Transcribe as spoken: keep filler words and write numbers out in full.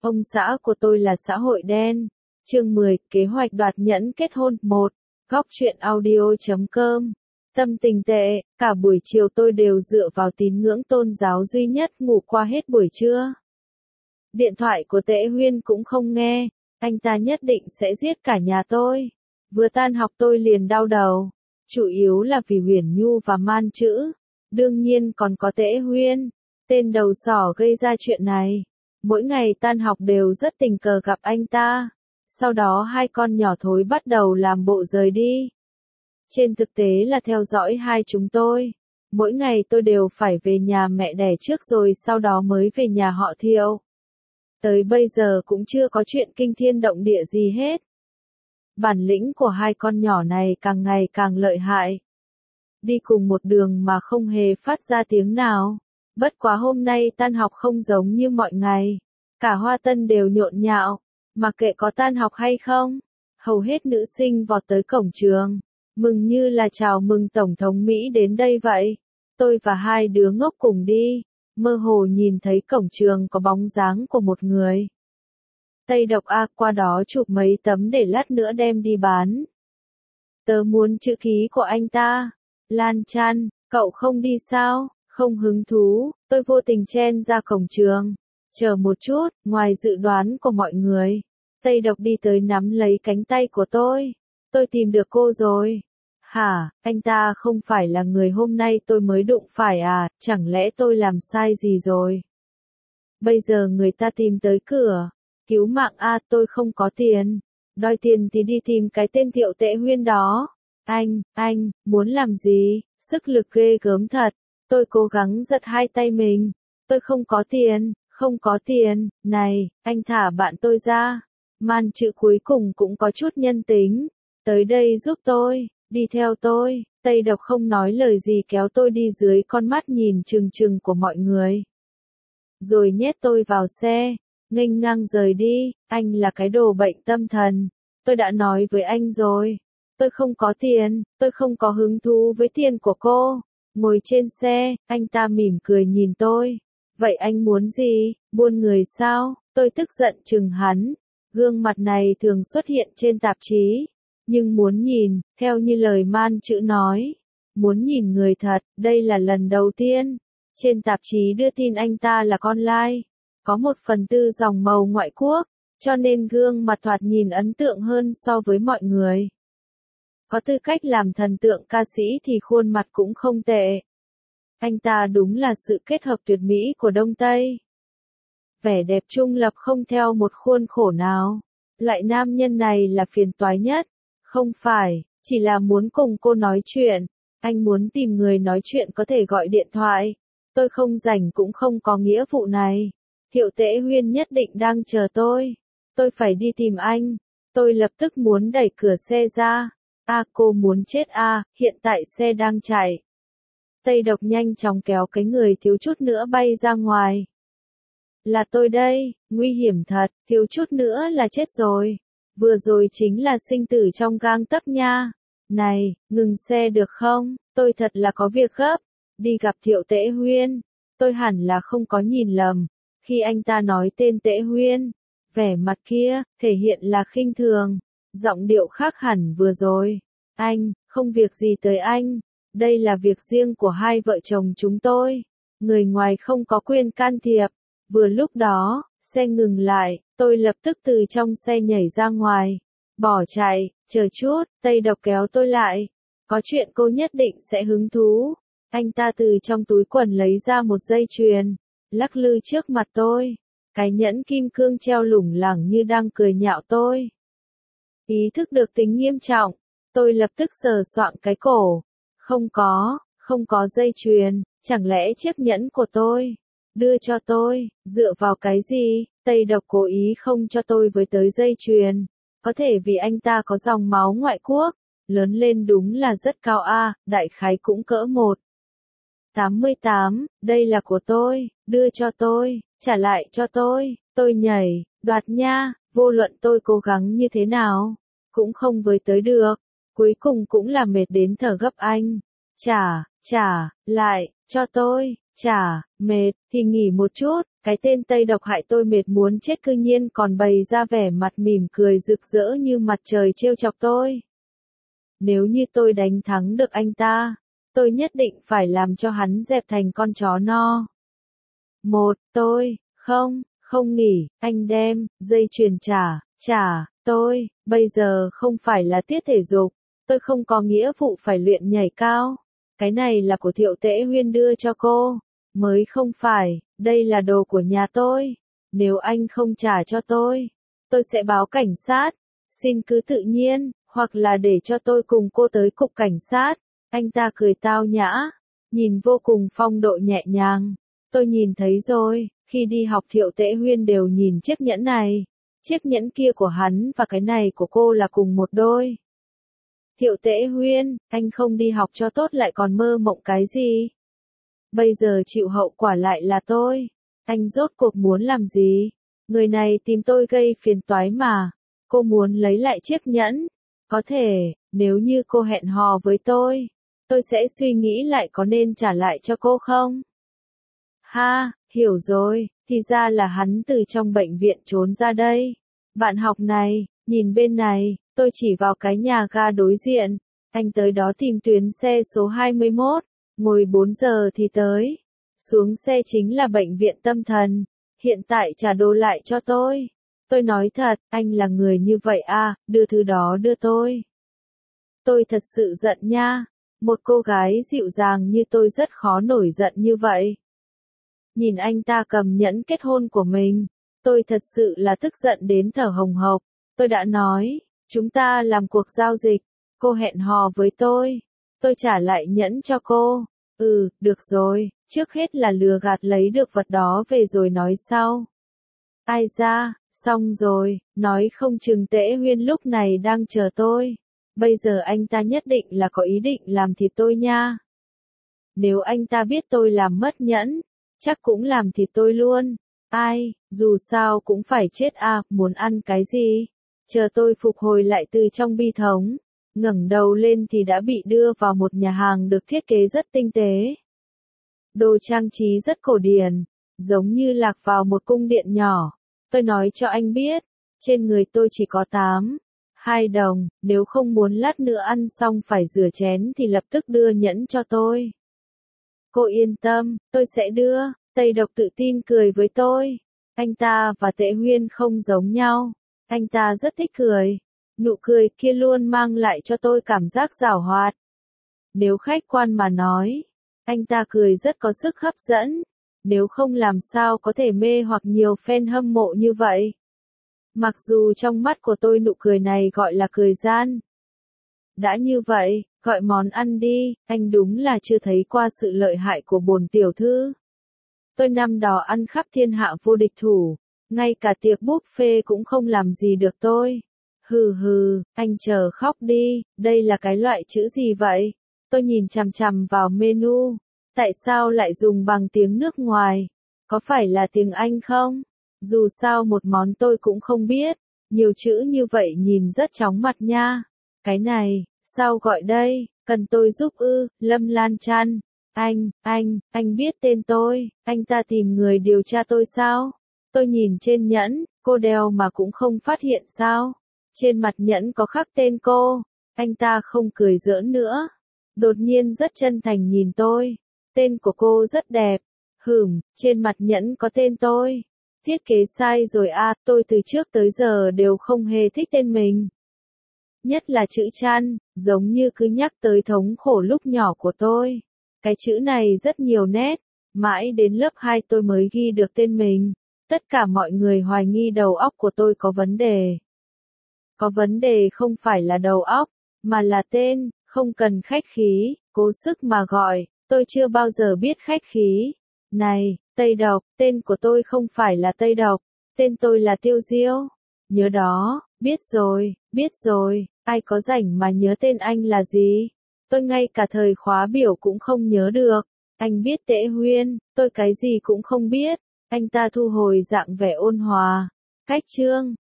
Ông xã của tôi là xã hội đen. Chương mười, kế hoạch đoạt nhẫn kết hôn. một. Góc truyện audio chấm com. Tâm tình tệ, cả buổi chiều tôi đều dựa vào tín ngưỡng tôn giáo duy nhất ngủ qua hết buổi trưa. Điện thoại của Tễ Huyên cũng không nghe, anh ta nhất định sẽ giết cả nhà tôi. Vừa tan học tôi liền đau đầu, chủ yếu là vì Huyền Nhu và Man Chữ, đương nhiên còn có Tễ Huyên, tên đầu sỏ gây ra chuyện này. Mỗi ngày tan học đều rất tình cờ gặp anh ta, sau đó hai con nhỏ thối bắt đầu làm bộ rời đi. Trên thực tế là theo dõi hai chúng tôi. Mỗi ngày tôi đều phải về nhà mẹ đẻ trước rồi sau đó mới về nhà họ Thiệu. Tới bây giờ cũng chưa có chuyện kinh thiên động địa gì hết. Bản lĩnh của hai con nhỏ này càng ngày càng lợi hại. Đi cùng một đường mà không hề phát ra tiếng nào. Bất quá hôm nay tan học không giống như mọi ngày. Cả Hoa Tân đều nhộn nhạo, mặc kệ có tan học hay không. Hầu hết nữ sinh vọt tới cổng trường, mừng như là chào mừng Tổng thống Mỹ đến đây vậy. Tôi và hai đứa ngốc cùng đi, mơ hồ nhìn thấy cổng trường có bóng dáng của một người. Tây độc A qua đó chụp mấy tấm để lát nữa đem đi bán. Tớ muốn chữ ký của anh ta. Lan Chan, cậu không đi sao? Không hứng thú, tôi vô tình chen ra cổng trường. Chờ một chút, ngoài dự đoán của mọi người, Tây độc đi tới nắm lấy cánh tay của tôi. Tôi tìm được cô rồi. Hả, anh ta không phải là người hôm nay tôi mới đụng phải à, chẳng lẽ tôi làm sai gì rồi? Bây giờ người ta tìm tới cửa. Cứu mạng a, tôi không có tiền. Đòi tiền thì đi tìm cái tên Thiệu Tễ Huyên đó. Anh, anh, muốn làm gì? Sức lực ghê gớm thật. Tôi cố gắng giật hai tay mình. Tôi không có tiền, không có tiền. Này, anh thả bạn tôi ra. Man Chữ cuối cùng cũng có chút nhân tính. Tới đây giúp tôi, đi theo tôi. Tây độc không nói lời gì kéo tôi đi dưới con mắt nhìn trừng trừng của mọi người. Rồi nhét tôi vào xe, nghênh ngang rời đi. Anh là cái đồ bệnh tâm thần. Tôi đã nói với anh rồi. Tôi không có tiền, tôi không có hứng thú với tiền của cô. Ngồi trên xe, anh ta mỉm cười nhìn tôi. Vậy anh muốn gì, buôn người sao? Tôi tức giận chừng hắn. Gương mặt này thường xuất hiện trên tạp chí. Nhưng muốn nhìn, theo như lời Man Chữ nói, muốn nhìn người thật, đây là lần đầu tiên. Trên tạp chí đưa tin anh ta là con lai, có một phần tư dòng màu ngoại quốc, cho nên gương mặt thoạt nhìn ấn tượng hơn so với mọi người. Có tư cách làm thần tượng ca sĩ thì khuôn mặt cũng không tệ. Anh ta đúng là sự kết hợp tuyệt mỹ của Đông Tây. Vẻ đẹp trung lập không theo một khuôn khổ nào. Loại nam nhân này là phiền toái nhất. Không phải, chỉ là muốn cùng cô nói chuyện. Anh muốn tìm người nói chuyện có thể gọi điện thoại. Tôi không rảnh cũng không có nghĩa vụ này. Thiệu Tễ Huyên nhất định đang chờ tôi. Tôi phải đi tìm anh. Tôi lập tức muốn đẩy cửa xe ra. A à, cô muốn chết a, à, hiện tại xe đang chạy. Tây độc nhanh chóng kéo cái người thiếu chút nữa bay ra ngoài. Là tôi đây, nguy hiểm thật, thiếu chút nữa là chết rồi. Vừa rồi chính là sinh tử trong gang tấc nha. Này, ngừng xe được không? Tôi thật là có việc gấp. Đi gặp Thiệu Tễ Huyên. Tôi hẳn là không có nhìn lầm. Khi anh ta nói tên Tễ Huyên, vẻ mặt kia, thể hiện là khinh thường. Giọng điệu khác hẳn vừa rồi. Anh, không việc gì tới anh. Đây là việc riêng của hai vợ chồng chúng tôi. Người ngoài không có quyền can thiệp. Vừa lúc đó, xe ngừng lại, tôi lập tức từ trong xe nhảy ra ngoài. Bỏ chạy, chờ chút, Tây độc kéo tôi lại. Có chuyện cô nhất định sẽ hứng thú. Anh ta từ trong túi quần lấy ra một dây chuyền, lắc lư trước mặt tôi. Cái nhẫn kim cương treo lủng lẳng như đang cười nhạo tôi. Ý thức được tính nghiêm trọng, tôi lập tức sờ soạng cái cổ. Không có, không có dây chuyền, chẳng lẽ chiếc nhẫn của tôi? Đưa cho tôi, dựa vào cái gì? Tây độc cố ý không cho tôi với tới dây chuyền. Có thể vì anh ta có dòng máu ngoại quốc, lớn lên đúng là rất cao a, đại khái cũng cỡ một. tám mươi tám, đây là của tôi, đưa cho tôi, trả lại cho tôi, tôi nhảy, đoạt nha, vô luận tôi cố gắng như thế nào, cũng không với tới được, cuối cùng cũng là mệt đến thở gấp anh. Trả, trả, lại, cho tôi, trả, mệt, thì nghỉ một chút, Cái tên Tây độc hại tôi mệt muốn chết cư nhiên còn bày ra vẻ mặt mỉm cười rực rỡ như mặt trời trêu chọc tôi. Nếu như tôi đánh thắng được anh ta, tôi nhất định phải làm cho hắn dẹp thành con chó no. Một, tôi, không, không nghỉ, anh đem, dây chuyền trả, trả, tôi, bây giờ không phải là tiết thể dục, tôi không có nghĩa vụ phải luyện nhảy cao. Cái này là của Thiệu Tễ Huyên đưa cho cô, mới không phải, đây là đồ của nhà tôi. Nếu anh không trả cho tôi, tôi sẽ báo cảnh sát, xin cứ tự nhiên, hoặc là để cho tôi cùng cô tới cục cảnh sát. Anh ta cười tao nhã, nhìn vô cùng phong độ nhẹ nhàng. Tôi nhìn thấy rồi, khi đi học Thiệu Tễ Huyên đều nhìn chiếc nhẫn này. Chiếc nhẫn kia của hắn và cái này của cô là cùng một đôi. Thiệu Tễ Huyên, anh không đi học cho tốt lại còn mơ mộng cái gì? Bây giờ chịu hậu quả lại là tôi. Anh rốt cuộc muốn làm gì? Người này tìm tôi gây phiền toái mà. Cô muốn lấy lại chiếc nhẫn. Có thể, nếu như cô hẹn hò với tôi, tôi sẽ suy nghĩ lại có nên trả lại cho cô không? Ha, hiểu rồi, thì ra là hắn từ trong bệnh viện trốn ra đây. Bạn học này, nhìn bên này, tôi chỉ vào cái nhà ga đối diện. Anh tới đó tìm tuyến xe số hai mươi mốt, ngồi bốn giờ thì tới. Xuống xe chính là bệnh viện tâm thần, hiện tại trả đồ lại cho tôi. Tôi nói thật, anh là người như vậy à, đưa thứ đó đưa tôi. Tôi thật sự giận nha, một cô gái dịu dàng như tôi rất khó nổi giận như vậy. Nhìn anh ta cầm nhẫn kết hôn của mình, tôi thật sự là tức giận đến thở hồng hộc. Tôi đã nói, chúng ta làm cuộc giao dịch, cô hẹn hò với tôi, tôi trả lại nhẫn cho cô. Ừ, được rồi, trước hết là lừa gạt lấy được vật đó về rồi nói sau. Ai ra, xong rồi, nói không chừng Tễ Huyên lúc này đang chờ tôi. Bây giờ anh ta nhất định là có ý định làm thịt tôi nha. Nếu anh ta biết tôi làm mất nhẫn, chắc cũng làm thịt tôi luôn. Ai, dù sao cũng phải chết à, muốn ăn cái gì? Chờ tôi phục hồi lại từ trong bi thống, ngẩng đầu lên thì đã bị đưa vào một nhà hàng được thiết kế rất tinh tế. Đồ trang trí rất cổ điển, giống như lạc vào một cung điện nhỏ. Tôi nói cho anh biết, trên người tôi chỉ có tám, hai đồng, nếu không muốn lát nữa ăn xong phải rửa chén thì lập tức đưa nhẫn cho tôi. Cô yên tâm, tôi sẽ đưa. Tây Độc tự tin cười với tôi. Anh ta và Tễ Huyên không giống nhau. Anh ta rất thích cười. Nụ cười kia luôn mang lại cho tôi cảm giác giảo hoạt. Nếu khách quan mà nói, anh ta cười rất có sức hấp dẫn. Nếu không làm sao có thể mê hoặc nhiều fan hâm mộ như vậy. Mặc dù trong mắt của tôi nụ cười này gọi là cười gian. Đã như vậy, gọi món ăn đi, anh đúng là chưa thấy qua sự lợi hại của bổn tiểu thư. Tôi năm đó ăn khắp thiên hạ vô địch thủ, ngay cả tiệc buffet cũng không làm gì được tôi. Hừ hừ, anh chờ khóc đi, đây là cái loại chữ gì vậy? Tôi nhìn chằm chằm vào menu, tại sao lại dùng bằng tiếng nước ngoài? Có phải là tiếng Anh không? Dù sao một món tôi cũng không biết, nhiều chữ như vậy nhìn rất chóng mặt nha. Cái này, sao gọi đây, cần tôi giúp ư, Lâm Lan Trăn. Anh, anh, anh biết tên tôi, anh ta tìm người điều tra tôi sao? Tôi nhìn trên nhẫn, cô đeo mà cũng không phát hiện sao? Trên mặt nhẫn có khắc tên cô, anh ta không cười giỡn nữa. Đột nhiên rất chân thành nhìn tôi, tên của cô rất đẹp. Hửm, trên mặt nhẫn có tên tôi. Thiết kế sai rồi à, tôi từ trước tới giờ đều không hề thích tên mình. Nhất là chữ Trăn, giống như cứ nhắc tới thống khổ lúc nhỏ của tôi. Cái chữ này rất nhiều nét, mãi đến lớp hai tôi mới ghi được tên mình. Tất cả mọi người hoài nghi đầu óc của tôi có vấn đề. Có vấn đề không phải là đầu óc, mà là tên, không cần khách khí, cố sức mà gọi, tôi chưa bao giờ biết khách khí. Này, Tây Độc, tên của tôi không phải là Tây Độc, tên tôi là Tiêu Diêu. Nhớ đó, biết rồi, biết rồi, ai có rảnh mà nhớ tên anh là gì? Tôi ngay cả thời khóa biểu cũng không nhớ được. Anh biết Tễ Huyên, tôi cái gì cũng không biết. Anh ta thu hồi dạng vẻ ôn hòa. Cách chương